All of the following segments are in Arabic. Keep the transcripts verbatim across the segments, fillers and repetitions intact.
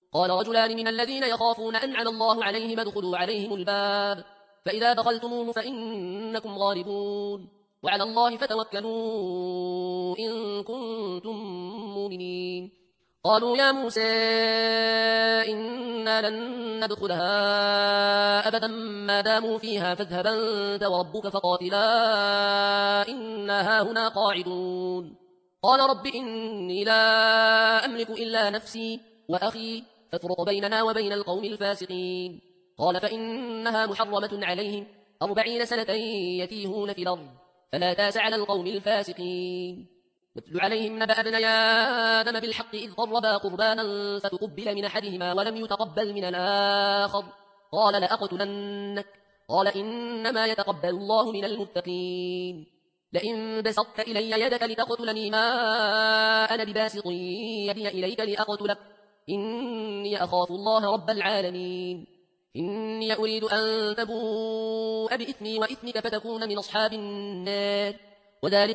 قال رجلان من الذين يخافون أنعم الله عليهم ادخلوا عليهم الباب فإذا دخلتموه فإنكم غالبون وعلى الله فتوكلوا إن كنتم مؤمنين. قالوا يا موسى إنا لن ندخلها أبدا ما داموا فيها فاذهب أنت وربك فقاتلا إنا هاهنا قاعدون. قال رب إني لا أملك إلا نفسي وأخي فافرق بيننا وبين القوم الفاسقين. قال فإنها محرمة عليهم أربعين سنة يتيهون في الأرض فلا تاس على القوم الفاسقين. واتل عليهم نبأ ابني آدم بالحق إذ قربا قربانا فتقبل من أحدهما ولم يتقبل من الآخر قال لأقتلنك قال إنما يتقبل الله من المتقين. لئن بسطت إلي يدك لتقتلني ما أنا بباسط يدي إليك لأقتلك إني أخاف الله رب العالمين. إني أريد أن تبوء بإثمي وإثمك فتكون من أصحاب النار وذلك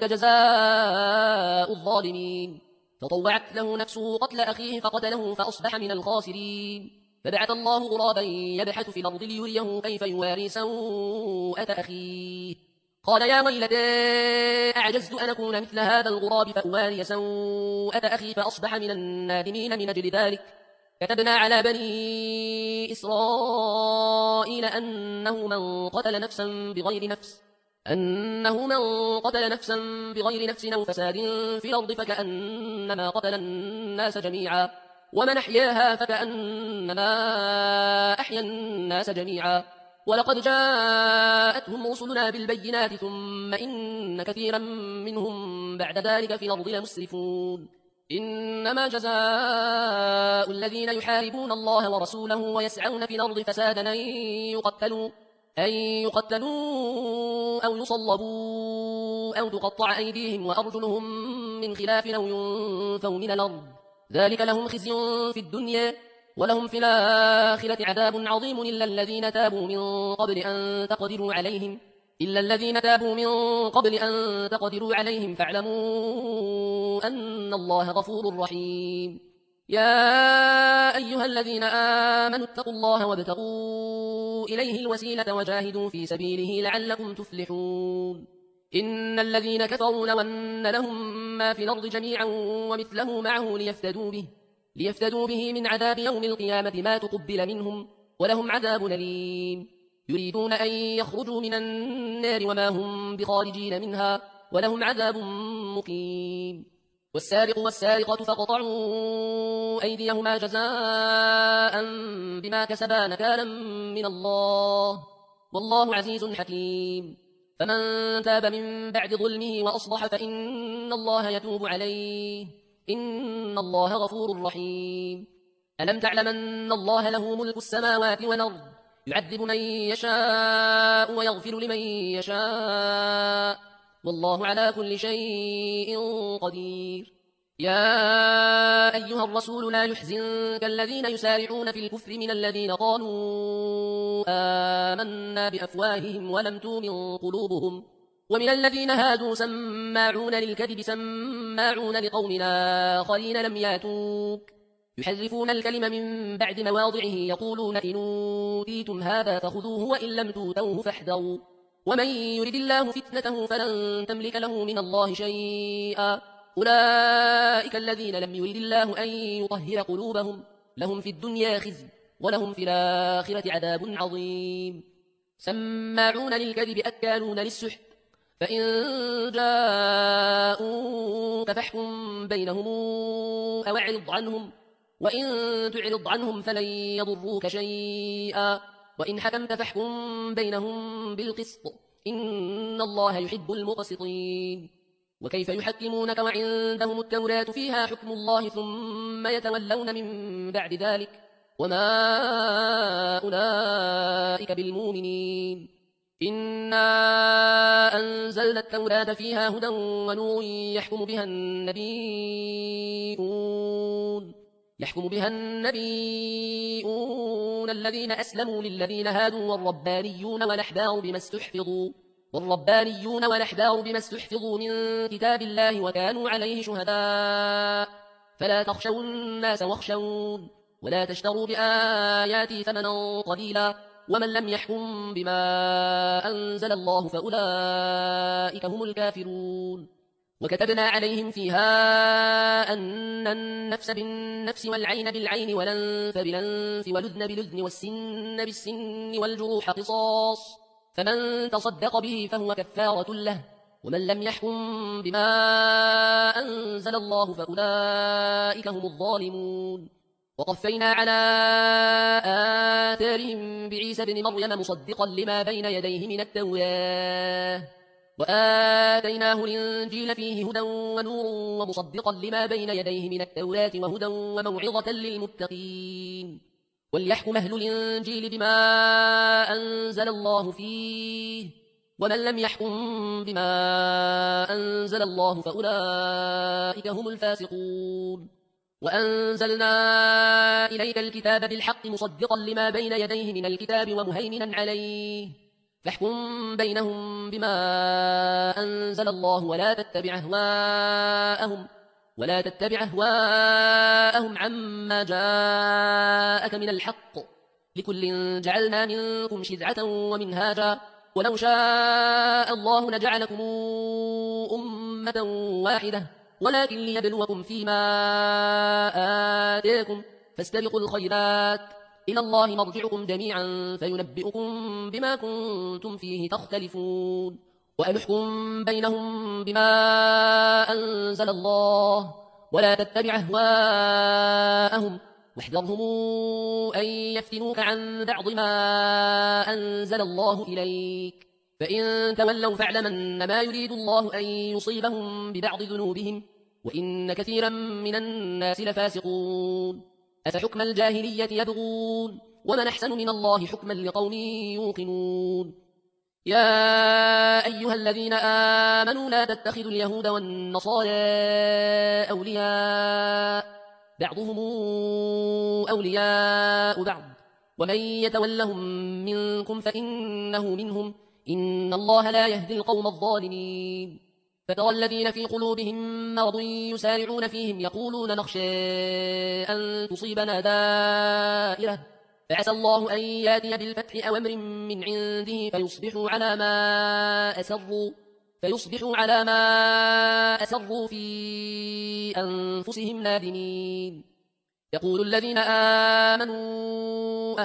جزاء الظالمين. فطوعت له نفسه قتل أخيه فقتله فأصبح من الخاسرين. فبعث الله غرابا يبحث في الأرض ليريه كيف يواري سوءة أخيه قال يا ويلتى أعجزت أن أكون مثل هذا الغراب فأواري سوءة أخي فأصبح من النادمين. من أجل ذلك كتبنا على بني إسرائيل أنه من قتل نفسا بغير نفس أنه من قتل نفسا بغير نفس أو فساد في الأرض فكأنما قتل الناس جميعا ومن أحياها فكأنما أحيا الناس جميعا. ولقد جاءتهم رسلنا بالبينات ثم إن كثيرا منهم بعد ذلك في الأرض لمسرفون. إنما جزاء الذين يحاربون الله ورسوله ويسعون في الأرض فسادا أن يقتلوا أن يقتلوا أو يصلبوا أو تقطع أيديهم وأرجلهم من خلاف أو ينفوا من الأرض ذلك لهم خزي في الدنيا ولهم في الآخرة عذاب عظيم إلا الذين تابوا من قبل أن تقدروا عليهم إلا الذين تابوا من قبل أن تقدروا عليهم فاعلموا أن الله غفور رحيم. يا أيها الذين آمنوا اتقوا الله وابتغوا إليه الوسيلة وجاهدوا في سبيله لعلكم تفلحون. إن الذين كفروا لو أن لهم ما في الأرض جميعا ومثله معه ليفتدوا به ليفتدوا به من عذاب يوم القيامة ما تقبل منهم ولهم عذاب أليم. يريدون أن يخرجوا من النار وما هم بخارجين منها ولهم عذاب مقيم. والسارق والسارقة فاقطعوا أيديهما جزاء بما كسبا نكالا من الله والله عزيز حكيم. فمن تاب من بعد ظلمه وأصلح فإن الله يتوب عليه إن الله غفور رحيم. ألم تعلم أن الله له ملك السماوات والأرض يعذب من يشاء ويغفر لمن يشاء والله على كل شيء قدير. يا أيها الرسول لا يحزنك الذين يسارعون في الكفر من الذين قالوا آمنا بأفواههم ولم تؤمن قلوبهم ومن الذين هادوا سماعون للكذب سماعون لقوم آخرين لم ياتوك يحرفون الكلم من بعد مواضعه يقولون إن أوتيتم هذا فخذوه وإن لم تؤتوه فاحذروا ومن يرد الله فتنته فلن تملك له من الله شيئا أولئك الذين لم يرد الله أن يطهر قلوبهم لهم في الدنيا خزي ولهم في الآخرة عذاب عظيم. سماعون للكذب أكالون للسحت فإن جاءوك فاحكم بينهم أو اعرض عنهم وإن تعرض عنهم فلن يضروك شيئا وإن حكمت فاحكم بينهم بالقسط إن الله يحب المقسطين. وكيف يحكمونك وعندهم التوراة فيها حكم الله ثم يتولون من بعد ذلك وما أولئك بالمؤمنين. إنا أنزلنا التوراة فيها هدى ونور يحكم بها النبيون يحكم بها النبيون الذين أسلموا للذين هادوا والربانيون والأحبار بما استحفظوا والربانيون والأحبار بما استحفظوا من كتاب الله وكانوا عليه شهداء فلا تخشوا الناس واخشون ولا تشتروا بآياتي ثمنا قليلا ومن لم يحكم بما أنزل الله فأولئك هم الكافرون وكتبنا عليهم فيها أن النفس بالنفس والعين بالعين والأنف بالأنف والأذن بالأذن والسن بالسن والجروح قصاص فمن تصدق به فهو كفارة له ومن لم يحكم بما أنزل الله فأولئك هم الظالمون وقفينا على آثارهم بعيسى بن مريم مصدقا لما بين يديه من التوراة وآتيناه الإنجيل فيه هدى ونور ومصدقا لما بين يديه من التوراة وهدى وموعظة للمتقين وليحكم أهل الإنجيل بما أنزل الله فيه ومن لم يحكم بما أنزل الله فأولئك هم الفاسقون وأنزلنا إليك الكتاب بالحق مصدقا لما بين يديه من الكتاب ومهيمنا عليه فاحكم بينهم بما أنزل الله ولا تتبع أهواءهم ولا تتبع أهواءهم عما جاءك من الحق لكل جعلنا منكم شرعة ومنهاجا ولو شاء الله لجعلكم أمة واحدة ولكن ليبلوكم فيما آتاكم فاستبقوا الخيرات إلى الله مرجعكم جميعا فينبئكم بما كنتم فيه تختلفون وأنحكم بينهم بما أنزل الله ولا تتبع أهواءهم واحذرهم أن يفتنوك عن بعض ما أنزل الله إليك فإن تولوا فاعلم أنما يريد الله أن يصيبهم ببعض ذنوبهم وإن كثيرا من الناس لفاسقون أفحكم الجاهلية يبغون ومن أحسن من الله حكما لقوم يوقنون يا أيها الذين آمنوا لا تتخذوا اليهود والنصارى أولياء بعضهم أولياء بعض ومن يتولهم منكم فإنه منهم إن الله لا يهدي القوم الظالمين فترى الذين في قلوبهم مرض يسارعون فيهم يقولون نخشى أن تصيبنا دائرة فعسى الله أن ياتي بالفتح أو أمر من عنده فيصبحوا على ما أسروا فيصبحوا على ما أسروا في أنفسهم نادمين يقول الذين آمنوا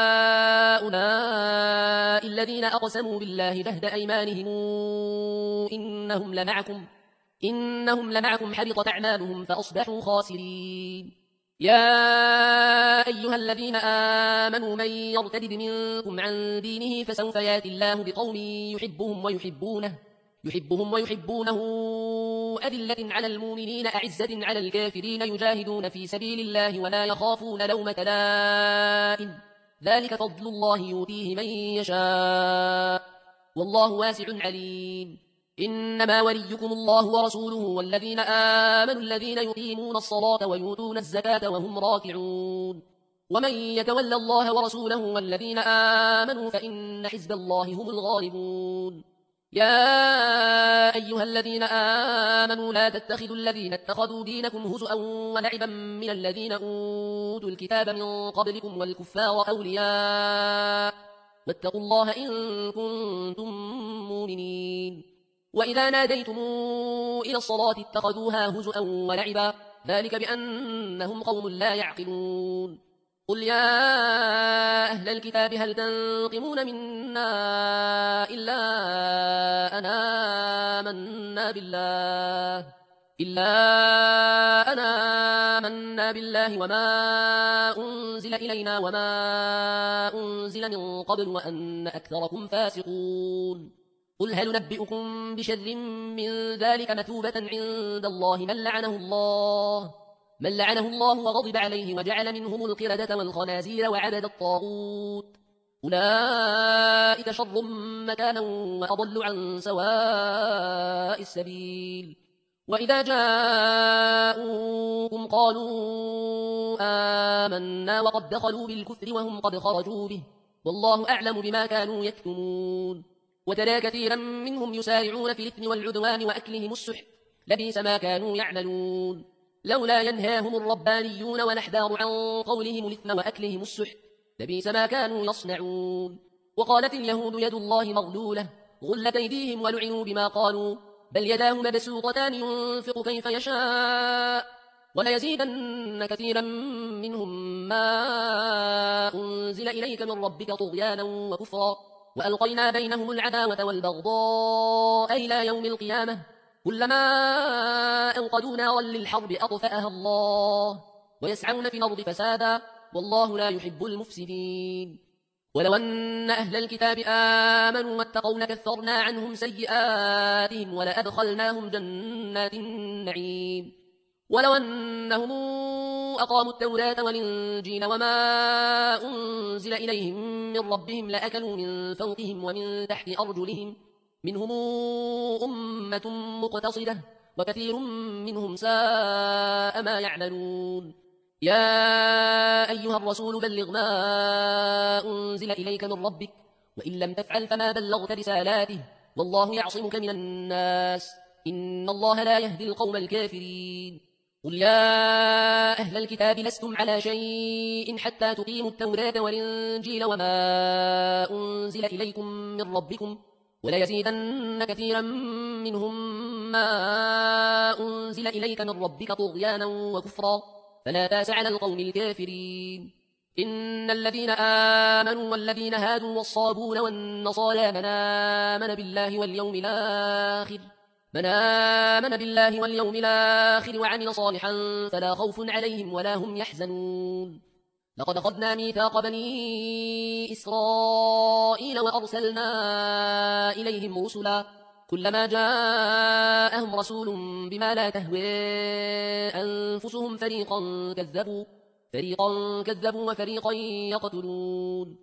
أهؤلاء الذين أقسموا بالله جهد أيمانهم إنهم لمعكم إنهم لمعكم حبطت أعمالهم فأصبحوا خاسرين يا أيها الذين آمنوا من يرتد منكم عن دينه فسوف ياتي الله بقوم يحبهم ويحبونه يحبهم ويحبونه أذلة على المؤمنين أعزة على الكافرين يجاهدون في سبيل الله ولا يخافون لومة لائم ذلك فضل الله يؤتيه من يشاء والله واسع عليم إنما وليكم الله ورسوله والذين آمنوا الذين يقيمون الصلاة ويؤتون الزكاة وهم راكعون ومن يتولى الله ورسوله والذين آمنوا فإن حزب الله هم الغالبون يا أيها الذين آمنوا لا تتخذوا الذين اتخذوا دينكم هزؤا ولعبا من الذين أوتوا الكتاب من قبلكم والكفار أولياء واتقوا الله إن كنتم مؤمنين وإذا ناديتم إلى الصلاة اتخذوها هزؤا ولعبا ذلك بأنهم قوم لا يعقلون قل يا أهل الكتاب هل تنقمون منا إلا أن آمنا بالله إلا أن آمنا بالله وما أنزل إلينا وما أنزل من قبل وأن أكثركم فاسقون قل هل ننبئكم بشر من ذلك مثوبة عند الله من لعنه الله من لعنه الله وغضب عليه وجعل منهم القردة والخنازير وعبد الطاغوت أولئك شر مكانا وأضل عن سواء السبيل وإذا جاءوكم قالوا آمنا وقد دخلوا بالكفر وهم قد خرجوا به والله أعلم بما كانوا يكتمون وترى كثيرا منهم يسارعون في الإثم والعدوان وأكلهم السحت لبئس ما كانوا يعملون لولا ينهاهم الربانيون والأحبار عن قولهم الإثم وأكلهم السحت لبئس ما كانوا يصنعون. وقالت اليهود يد الله مغلولة غلت أيديهم ولعنوا بما قالوا بل يداه مبسوطتان ينفق كيف يشاء وليزيدن كثيرا منهم ما أنزل إليك من ربك طغيانا وكفرا وألقينا بينهم العداوة والبغضاء إلى يوم القيامة كلما أوقدوا نارا للحرب أطفأها الله ويسعون في الأرض فسادا والله لا يحب المفسدين. ولو أن أهل الكتاب آمنوا واتقوا لكفرنا عنهم سيئاتهم ولأدخلناهم جنات النعيم. ولو أنهم أقاموا التوراة والإنجيل وما أنزل إليهم من ربهم لأكلوا من فوقهم ومن تحت أرجلهم منهم أمة مقتصدة وكثير منهم ساء ما يعملون. يا أيها الرسول بلغ ما أنزل إليك من ربك وإن لم تفعل فما بلغت رسالاته والله يعصمك من الناس إن الله لا يهدي القوم الكافرين. قل يا أهل الكتاب لستم على شيء حتى تقيموا التوراة والإنجيل وما أنزل إليكم من ربكم وليزيدن كثيرا منهم ما أنزل إليك من ربك طغيانا وكفرا فلا تاس على القوم الكافرين. إن الذين آمنوا والذين هادوا والصابون والنصارى من آمن بالله واليوم الآخر من آمن بالله واليوم الآخر وعمل صالحا فلا خوف عليهم ولا هم يحزنون. لقد أخذنا ميثاق بني إسرائيل وأرسلنا إليهم رسلا كلما جاءهم رسول بما لا تهوى أنفسهم فريقا كذبوا فريقا كذبوا وفريقا يقتلون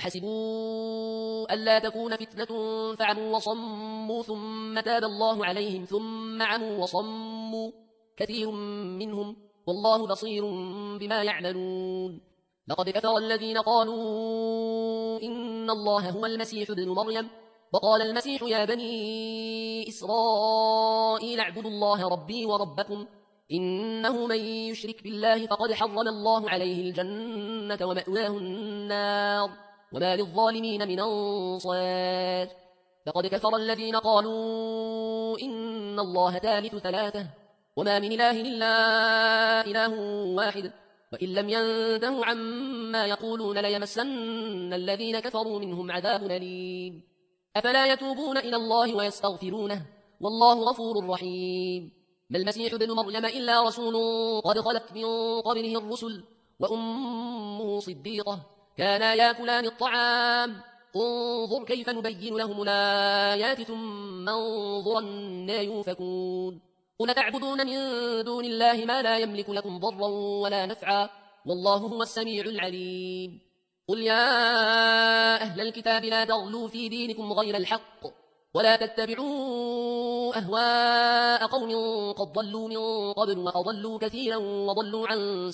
وحسبوا ألا تكون فتنة فعموا وصموا ثم تاب الله عليهم ثم عموا وصموا كثير منهم والله بصير بما يعملون. لقد كفر الذين قالوا إن الله هو المسيح ابن مريم وقال المسيح يا بني إسرائيل اعبدوا الله ربي وربكم إنه من يشرك بالله فقد حرم الله عليه الجنة ومأواه النار وما للظالمين من أنصار. لقد كفر الذين قالوا إن الله ثالث ثلاثة وما من إله إلا إله واحد وإن لم ينتهوا عما يقولون ليمسن الذين كفروا منهم عذاب أليم. أفلا يتوبون إلى الله ويستغفرونه والله غفور رحيم. ما المسيح ابن مريم إلا رسول قد خلت من قبله الرسل وأمه صديقة كانا يأكلان الطعام انظر كيف نبين لهم الآيات ثم انظر أنى يؤفكون. قل تعبدون من دون الله ما لا يملك لكم ضرا ولا نفعا والله هو السميع العليم. قل يا أهل الكتاب لا تغلوا في دينكم غير الحق ولا تتبعوا أهواء قوم قد ضلوا من قبل وأضلوا كثيرا وضلوا عن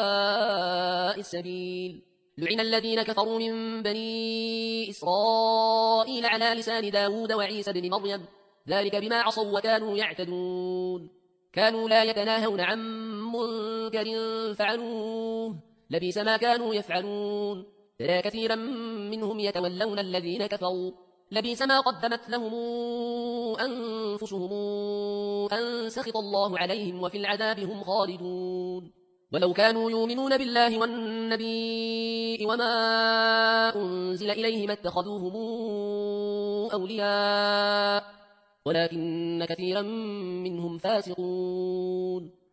سواء السبيل. لعن الذين كفروا من بني إسرائيل على لسان داود وعيسى بن مريم ذلك بما عصوا وكانوا يعتدون كانوا لا يتناهون عن منكر فعلوه لبئس ما كانوا يفعلون. ترى كثيرا منهم يتولون الذين كفروا لبئس ما قدمت لهم أنفسهم أن سخط الله عليهم وفي العذاب هم خالدون. ولو كانوا يؤمنون بالله والنبي وما أنزل إليه ما اتخذوهم أولياء ولكن كثيرا منهم فاسقون.